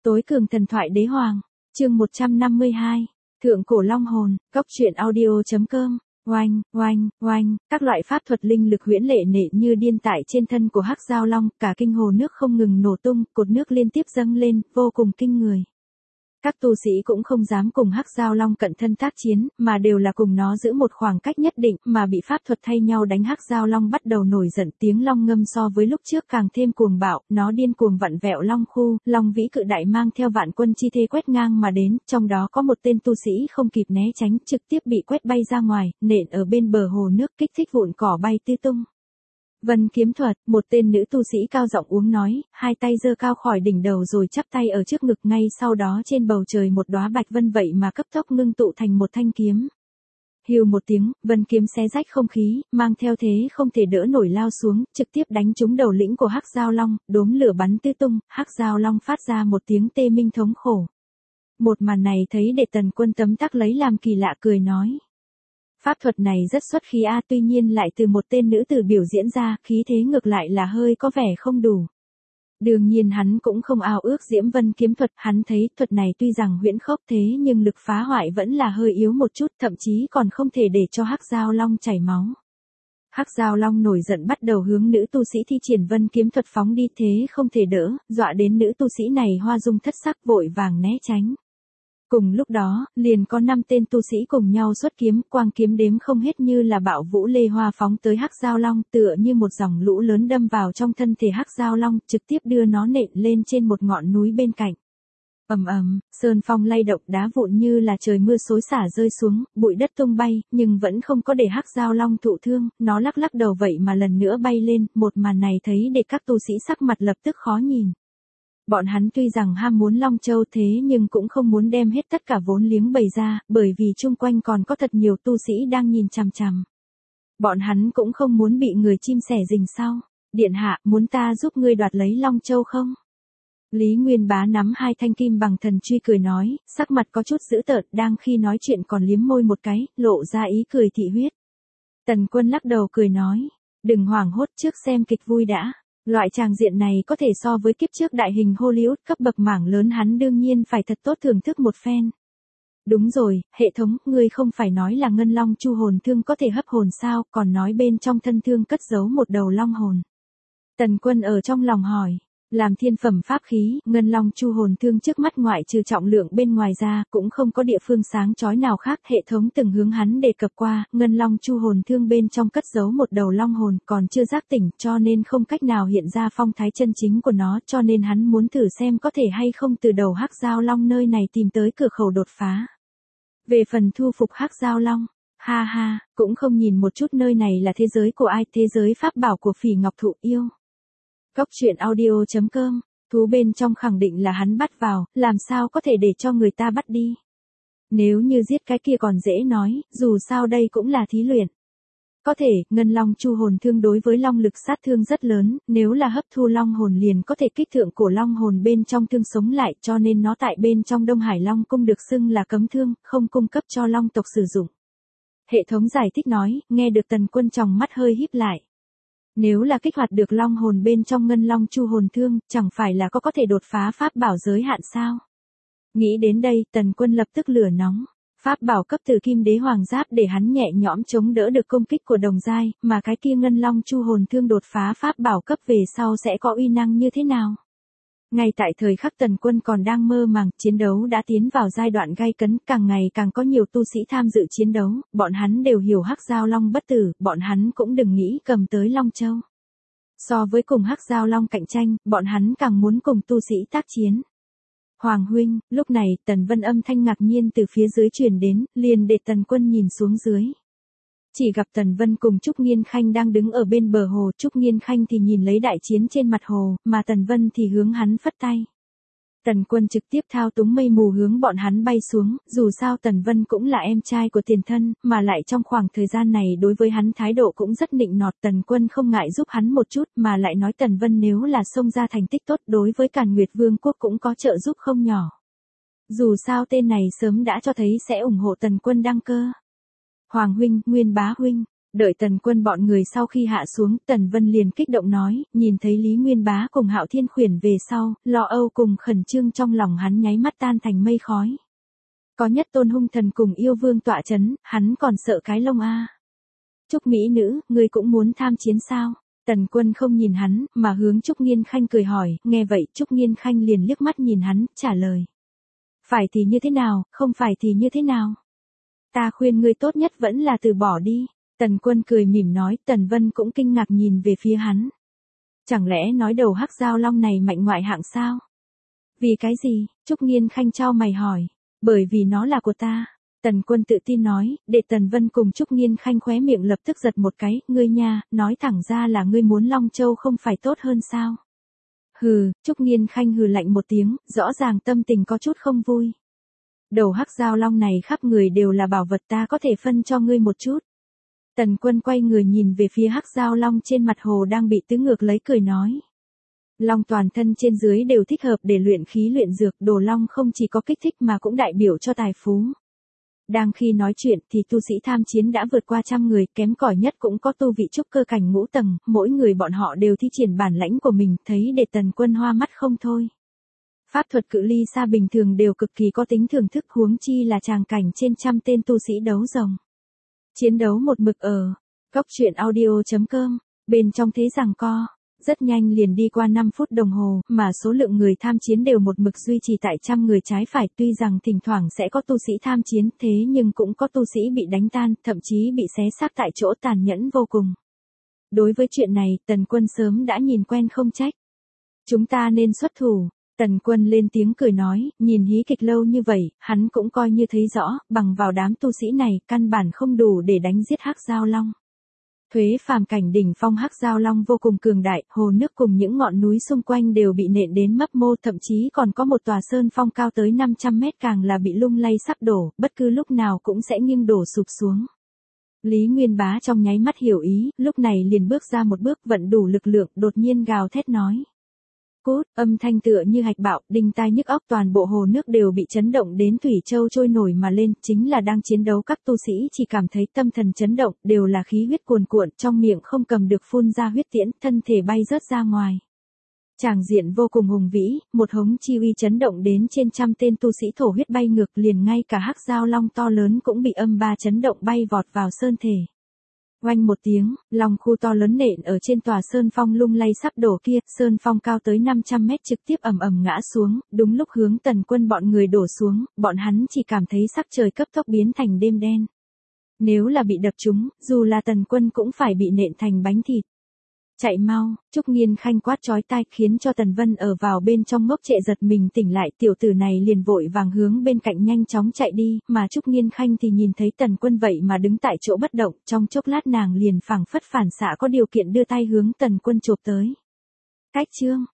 Tối cường thần thoại đế hoàng, chương 152, Thượng cổ long hồn, góc truyện audio.com. Oanh, oanh, oanh, các loại pháp thuật linh lực huyễn lệ nệ như điên tại trên thân của Hắc Giao Long, cả kinh hồ nước không ngừng nổ tung, cột nước liên tiếp dâng lên, vô cùng kinh người. Các tu sĩ cũng không dám cùng Hắc Giao Long cận thân tác chiến, mà đều là cùng nó giữ một khoảng cách nhất định, mà bị pháp thuật thay nhau đánh. Hắc Giao Long bắt đầu nổi giận, tiếng long ngâm so với lúc trước càng thêm cuồng bạo, nó điên cuồng vặn vẹo long khu, long vĩ cự đại mang theo vạn quân chi thế quét ngang mà đến, trong đó có một tên tu sĩ không kịp né tránh, trực tiếp bị quét bay ra ngoài, nện ở bên bờ hồ nước, kích thích vụn cỏ bay tứ tung. Vân kiếm thuật, một tên nữ tu sĩ cao giọng uống nói, hai tay giơ cao khỏi đỉnh đầu rồi chắp tay ở trước ngực, ngay sau đó trên bầu trời một đóa bạch vân vậy mà cấp tốc ngưng tụ thành một thanh kiếm. Hưu một tiếng, vân kiếm xé rách không khí, mang theo thế không thể đỡ nổi lao xuống, trực tiếp đánh trúng đầu lĩnh của Hắc Giao Long, đốm lửa bắn tứ tung, Hắc Giao Long phát ra một tiếng tê minh thống khổ. Một màn này thấy Đệ Tần Quân tấm tắc lấy làm kỳ lạ, cười nói. Pháp thuật này rất xuất khí a, tuy nhiên lại từ một tên nữ tử biểu diễn ra, khí thế ngược lại là hơi có vẻ không đủ. Đương nhiên hắn cũng không ao ước Diễm Vân kiếm thuật, hắn thấy thuật này tuy rằng huyễn khốc thế nhưng lực phá hoại vẫn là hơi yếu một chút, thậm chí còn không thể để cho Hắc Giao Long chảy máu. Hắc Giao Long nổi giận bắt đầu hướng nữ tu sĩ thi triển Vân kiếm thuật phóng đi, thế không thể đỡ, dọa đến nữ tu sĩ này hoa dung thất sắc, vội vàng né tránh. Cùng lúc đó, liền có 5 tên tu sĩ cùng nhau xuất kiếm, quang kiếm đếm không hết như là bạo vũ lê hoa phóng tới Hắc Giao Long, tựa như một dòng lũ lớn đâm vào trong thân thể Hắc Giao Long, trực tiếp đưa nó nện lên trên một ngọn núi bên cạnh. Ầm ầm, sơn phong lay động, đá vụn như là trời mưa xối xả rơi xuống, bụi đất tung bay, nhưng vẫn không có để Hắc Giao Long thụ thương, nó lắc lắc đầu vậy mà lần nữa bay lên, một màn này thấy để các tu sĩ sắc mặt lập tức khó nhìn. Bọn hắn tuy rằng ham muốn Long Châu thế nhưng cũng không muốn đem hết tất cả vốn liếng bày ra, bởi vì chung quanh còn có thật nhiều tu sĩ đang nhìn chằm chằm. Bọn hắn cũng không muốn bị người chim sẻ rình sau. Điện hạ, muốn ta giúp ngươi đoạt lấy Long Châu không? Lý Nguyên Bá nắm hai thanh kim bằng thần truy cười nói, sắc mặt có chút dữ tợn, đang khi nói chuyện còn liếm môi một cái, lộ ra ý cười thị huyết. Tần Quân lắc đầu cười nói, đừng hoảng hốt, trước xem kịch vui đã. Loại tràng diện này có thể so với kiếp trước đại hình Hollywood cấp bậc mảng lớn, hắn đương nhiên phải thật tốt thưởng thức một phen. Đúng rồi, hệ thống, ngươi không phải nói là ngân long chu hồn thương có thể hấp hồn sao, còn nói bên trong thân thương cất giấu một đầu long hồn. Tần Quân ở trong lòng hỏi, làm thiên phẩm pháp khí, ngân long chu hồn thương trước mắt ngoại trừ trọng lượng bên ngoài ra, cũng không có địa phương sáng chói nào khác. Hệ thống từng hướng hắn đề cập qua, ngân long chu hồn thương bên trong cất giấu một đầu long hồn, còn chưa giác tỉnh, cho nên không cách nào hiện ra phong thái chân chính của nó, cho nên hắn muốn thử xem có thể hay không từ đầu Hắc Giao Long nơi này tìm tới cửa khẩu đột phá. Về phần thu phục Hắc Giao Long, ha ha, cũng không nhìn một chút nơi này là thế giới của ai, thế giới pháp bảo của Phỉ Ngọc Thụ Yêu. Góc truyện audio.com, thú bên trong khẳng định là hắn bắt vào, làm sao có thể để cho người ta bắt đi. Nếu như giết cái kia còn dễ nói, dù sao đây cũng là thí luyện. Có thể, ngân long chu hồn thương đối với long lực sát thương rất lớn, nếu là hấp thu long hồn liền có thể kích thượng cổ long hồn bên trong thương sống lại, cho nên nó tại bên trong Đông Hải Long cung được xưng là cấm thương, không cung cấp cho long tộc sử dụng. Hệ thống giải thích nói, nghe được Tần Quân tròng mắt hơi híp lại. Nếu là kích hoạt được long hồn bên trong ngân long chu hồn thương, chẳng phải là có thể đột phá pháp bảo giới hạn sao? Nghĩ đến đây, Tần Quân lập tức lửa nóng. Pháp bảo cấp từ Kim Đế Hoàng Giáp để hắn nhẹ nhõm chống đỡ được công kích của đồng giai, mà cái kia ngân long chu hồn thương đột phá pháp bảo cấp về sau sẽ có uy năng như thế nào? Ngay tại thời khắc Tần Quân còn đang mơ màng, chiến đấu đã tiến vào giai đoạn gay cấn, càng ngày càng có nhiều tu sĩ tham dự chiến đấu, bọn hắn đều hiểu Hắc Giao Long bất tử, bọn hắn cũng đừng nghĩ cầm tới Long Châu. So với cùng Hắc Giao Long cạnh tranh, bọn hắn càng muốn cùng tu sĩ tác chiến. Hoàng huynh, lúc này, Tần Vân âm thanh ngạc nhiên từ phía dưới truyền đến, liền để Tần Quân nhìn xuống dưới. Chỉ gặp Tần Vân cùng Trúc Nghiên Khanh đang đứng ở bên bờ hồ, Trúc Nghiên Khanh thì nhìn lấy đại chiến trên mặt hồ, mà Tần Vân thì hướng hắn phất tay. Tần Quân trực tiếp thao túng mây mù hướng bọn hắn bay xuống, dù sao Tần Vân cũng là em trai của tiền thân, mà lại trong khoảng thời gian này đối với hắn thái độ cũng rất nịnh nọt. Tần Quân không ngại giúp hắn một chút, mà lại nói Tần Vân nếu là xông ra thành tích tốt đối với Càn Nguyệt Vương quốc cũng có trợ giúp không nhỏ. Dù sao tên này sớm đã cho thấy sẽ ủng hộ Tần Quân đăng cơ. Hoàng huynh, Nguyên Bá huynh, Đợi Tần Quân bọn người sau khi hạ xuống, Tần Vân liền kích động nói, nhìn thấy Lý Nguyên Bá cùng Hạo Thiên Khuyển về sau, lo âu cùng khẩn trương trong lòng hắn nháy mắt tan thành mây khói. Có nhất tôn hung thần cùng yêu vương tọa chấn, hắn còn sợ cái lông a. Trúc mỹ nữ, ngươi cũng muốn tham chiến sao? Tần Quân không nhìn hắn, mà hướng Trúc Nghiên Khanh cười hỏi, nghe vậy Trúc Nghiên Khanh liền liếc mắt nhìn hắn, trả lời. Phải thì như thế nào, không phải thì như thế nào? Ta khuyên ngươi tốt nhất vẫn là từ bỏ đi. Tần Quân cười mỉm nói, Tần Vân cũng kinh ngạc nhìn về phía hắn. Chẳng lẽ nói đầu hắc giao long này mạnh ngoại hạng sao? Vì cái gì? Trúc Nghiên Khanh chau mày hỏi. Bởi vì nó là của ta. Tần Quân tự tin nói, để Tần Vân cùng Trúc Nghiên Khanh khóe miệng lập tức giật một cái, ngươi nha, nói thẳng ra là ngươi muốn Long Châu không phải tốt hơn sao? Hừ, Trúc Nghiên Khanh hừ lạnh một tiếng, rõ ràng tâm tình có chút không vui. Đầu hắc giao long này khắp người đều là bảo vật, ta có thể phân cho ngươi một chút. Tần Quân quay người nhìn về phía hắc giao long trên mặt hồ đang bị tứ ngược lấy, cười nói. Long toàn thân trên dưới đều thích hợp để luyện khí luyện dược, đồ long không chỉ có kích thích mà cũng đại biểu cho tài phú. Đang khi nói chuyện thì tu sĩ tham chiến đã vượt qua 100 người, kém cỏi nhất cũng có tu vị trúc cơ cảnh ngũ tầng, mỗi người bọn họ đều thi triển bản lãnh của mình, thấy để Tần Quân hoa mắt không thôi. Pháp thuật cự ly xa bình thường đều cực kỳ có tính thưởng thức, huống chi là tràng cảnh trên 100 tên tu sĩ đấu rồng. Chiến đấu một mực ở góc truyện audio.com, bên trong thế giằng co. Rất nhanh liền đi qua 5 phút đồng hồ, mà số lượng người tham chiến đều một mực duy trì tại 100 người trái phải, tuy rằng thỉnh thoảng sẽ có tu sĩ tham chiến, thế nhưng cũng có tu sĩ bị đánh tan, thậm chí bị xé xác tại chỗ, tàn nhẫn vô cùng. Đối với chuyện này, Tần Quân sớm đã nhìn quen không trách. Chúng ta nên xuất thủ. Tần Quân lên tiếng cười nói, nhìn hí kịch lâu như vậy, hắn cũng coi như thấy rõ, bằng vào đám tu sĩ này, căn bản không đủ để đánh giết hắc giao long. Thuế phàm cảnh đỉnh phong hắc giao long vô cùng cường đại, hồ nước cùng những ngọn núi xung quanh đều bị nện đến mấp mô, thậm chí còn có một tòa sơn phong cao tới 500 mét càng là bị lung lay sắp đổ, bất cứ lúc nào cũng sẽ nghiêng đổ sụp xuống. Lý Nguyên Bá trong nháy mắt hiểu ý, lúc này liền bước ra một bước, vận đủ lực lượng, đột nhiên gào thét nói. Cút, âm thanh tựa như hạch bạo, đinh tai nhức óc, toàn bộ hồ nước đều bị chấn động đến thủy châu trôi nổi mà lên, chính là đang chiến đấu các tu sĩ chỉ cảm thấy tâm thần chấn động, đều là khí huyết cuồn cuộn, trong miệng không cầm được phun ra huyết tiễn, thân thể bay rớt ra ngoài. Tràng diện vô cùng hùng vĩ, một hống chi uy chấn động đến trên 100 tên tu sĩ thổ huyết bay ngược, liền ngay cả hắc giao long to lớn cũng bị âm ba chấn động bay vọt vào sơn thể. Oanh một tiếng, long khu to lớn nện ở trên tòa sơn phong lung lay sắp đổ kia, sơn phong cao tới 500 mét trực tiếp ầm ầm ngã xuống, đúng lúc hướng Tần Quân bọn người đổ xuống, bọn hắn chỉ cảm thấy sắc trời cấp tốc biến thành đêm đen. Nếu là bị đập trúng, dù là Tần Quân cũng phải bị nện thành bánh thịt. Chạy mau, Trúc Nghiên Khanh quát chói tai khiến cho Tần Vân ở vào bên trong ngốc trệ giật mình tỉnh lại, tiểu tử này liền vội vàng hướng bên cạnh nhanh chóng chạy đi, mà Trúc Nghiên Khanh thì nhìn thấy Tần Quân vậy mà đứng tại chỗ bất động, trong chốc lát nàng liền phảng phất phản xạ có điều kiện đưa tay hướng Tần Quân chộp tới. Cách chương